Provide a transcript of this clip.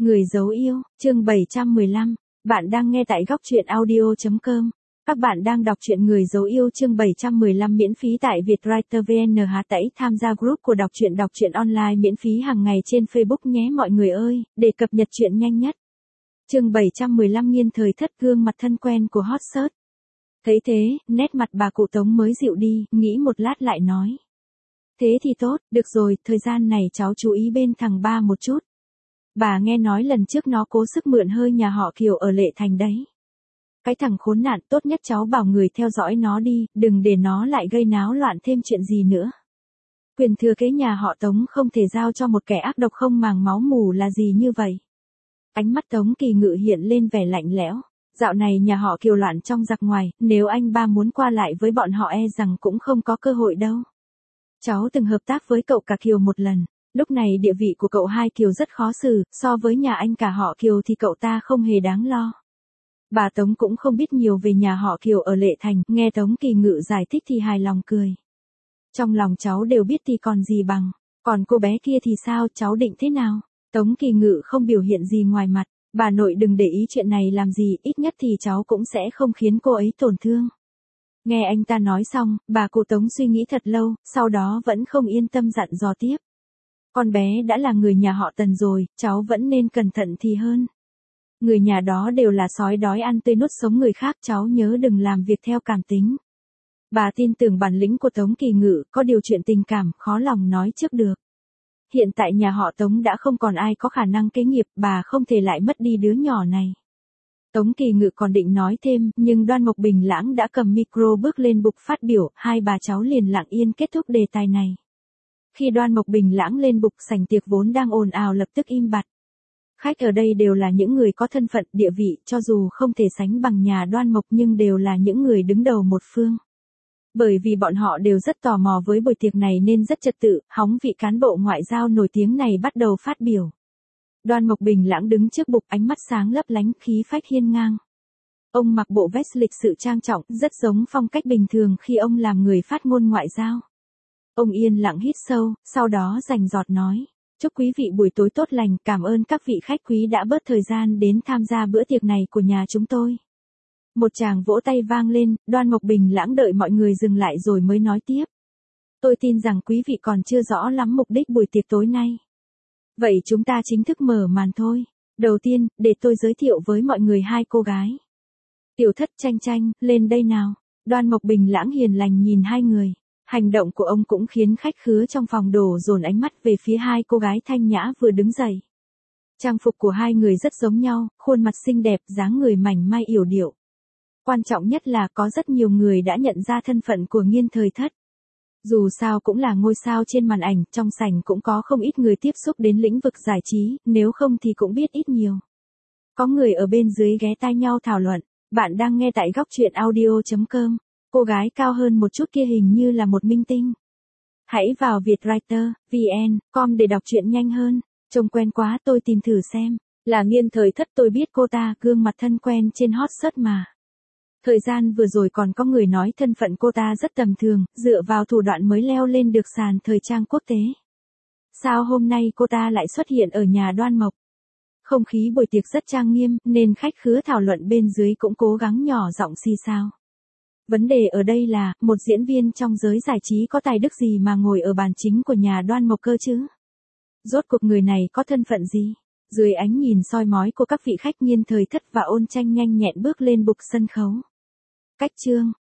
Người dấu yêu, chương 715. Bạn đang nghe tại góc truyện audio.com. Các bạn đang đọc truyện Người dấu yêu chương 715 miễn phí tại Vietwriter VN. Hãy tham gia group của đọc truyện online miễn phí hàng ngày trên Facebook nhé mọi người ơi, để cập nhật truyện nhanh nhất. Chương 715 Nghiên thời thất, gương mặt thân quen của hot search. Thấy thế, nét mặt bà cụ Tống mới dịu đi, nghĩ một lát lại nói. Thế thì tốt, được rồi, thời gian này cháu chú ý bên thằng ba một chút. Bà nghe nói lần trước nó cố sức mượn hơi nhà họ Kiều ở Lệ Thành đấy. Cái thằng khốn nạn, tốt nhất cháu bảo người theo dõi nó đi, đừng để nó lại gây náo loạn thêm chuyện gì nữa. Quyền thừa kế nhà họ Tống không thể giao cho một kẻ ác độc không màng máu mù là gì như vậy. Ánh mắt Tống Kỳ Ngự hiện lên vẻ lạnh lẽo. Dạo này nhà họ Kiều loạn trong giặc ngoài, nếu anh ba muốn qua lại với bọn họ e rằng cũng không có cơ hội đâu. Cháu từng hợp tác với cậu cả Kiều một lần. Lúc này địa vị của cậu hai Kiều rất khó xử, so với nhà anh cả họ Kiều thì cậu ta không hề đáng lo. Bà Tống cũng không biết nhiều về nhà họ Kiều ở Lệ Thành, nghe Tống Kỳ Ngự giải thích thì hài lòng cười. Trong lòng cháu đều biết thì còn gì bằng, còn cô bé kia thì sao, cháu định thế nào? Tống Kỳ Ngự không biểu hiện gì ngoài mặt, bà nội đừng để ý chuyện này làm gì, ít nhất thì cháu cũng sẽ không khiến cô ấy tổn thương. Nghe anh ta nói xong, bà cụ Tống suy nghĩ thật lâu, sau đó vẫn không yên tâm dặn dò tiếp. Con bé đã là người nhà họ Tần rồi, cháu vẫn nên cẩn thận thì hơn. Người nhà đó đều là sói đói ăn tươi nuốt sống người khác, cháu nhớ đừng làm việc theo cảm tính. Bà tin tưởng bản lĩnh của Tống Kỳ Ngự, có điều chuyện tình cảm khó lòng nói trước được. Hiện tại nhà họ Tống đã không còn ai có khả năng kế nghiệp, bà không thể lại mất đi đứa nhỏ này. Tống Kỳ Ngự còn định nói thêm, nhưng Đoan Mộc Bình Lãng đã cầm micro bước lên bục phát biểu, hai bà cháu liền lặng yên kết thúc đề tài này. Khi Đoan Mộc Bình Lãng lên bục, sảnh tiệc vốn đang ồn ào lập tức im bặt. Khách ở đây đều là những người có thân phận, địa vị, cho dù không thể sánh bằng nhà Đoan Mộc nhưng đều là những người đứng đầu một phương. Bởi vì bọn họ đều rất tò mò với buổi tiệc này nên rất trật tự, hóng vị cán bộ ngoại giao nổi tiếng này bắt đầu phát biểu. Đoan Mộc Bình Lãng đứng trước bục, ánh mắt sáng lấp lánh, khí phách hiên ngang. Ông mặc bộ vest lịch sự trang trọng, rất giống phong cách bình thường khi ông làm người phát ngôn ngoại giao. Ông yên lặng hít sâu, sau đó rành rọt nói. Chúc quý vị buổi tối tốt lành, cảm ơn các vị khách quý đã bớt thời gian đến tham gia bữa tiệc này của nhà chúng tôi. Một tràng vỗ tay vang lên, Đoan Mộc Bình Lãng đợi mọi người dừng lại rồi mới nói tiếp. Tôi tin rằng quý vị còn chưa rõ lắm mục đích buổi tiệc tối nay. Vậy chúng ta chính thức mở màn thôi. Đầu tiên, để tôi giới thiệu với mọi người hai cô gái. Tiểu Thất, Tranh Tranh, lên đây nào. Đoan Mộc Bình Lãng hiền lành nhìn hai người. Hành động của ông cũng khiến khách khứa trong phòng đổ dồn ánh mắt về phía hai cô gái thanh nhã vừa đứng dậy. Trang phục của hai người rất giống nhau, khuôn mặt xinh đẹp, dáng người mảnh mai yểu điệu. Quan trọng nhất là có rất nhiều người đã nhận ra thân phận của Nghiên thời thất. Dù sao cũng là ngôi sao trên màn ảnh, trong sảnh cũng có không ít người tiếp xúc đến lĩnh vực giải trí, nếu không thì cũng biết ít nhiều. Có người ở bên dưới ghé tai nhau thảo luận, bạn đang nghe tại góc truyện audio.com. Cô gái cao hơn một chút kia hình như là một minh tinh. Hãy vào Vietwriter, VN.com để đọc truyện nhanh hơn. Trông quen quá, tôi tìm thử xem. Là Nghiên thời thất, tôi biết cô ta, gương mặt thân quen trên hot search mà. Thời gian vừa rồi còn có người nói thân phận cô ta rất tầm thường, dựa vào thủ đoạn mới leo lên được sàn thời trang quốc tế. Sao hôm nay cô ta lại xuất hiện ở nhà Đoan Mộc? Không khí buổi tiệc rất trang nghiêm, nên khách khứa thảo luận bên dưới cũng cố gắng nhỏ giọng xì xào. Vấn đề ở đây là, một diễn viên trong giới giải trí có tài đức gì mà ngồi ở bàn chính của nhà Đoan Mộc cơ chứ? Rốt cuộc người này có thân phận gì? Dưới ánh nhìn soi mói của các vị khách, Nghiên thời thất và Ôn Tranh nhanh nhẹn bước lên bục sân khấu. Cách chương,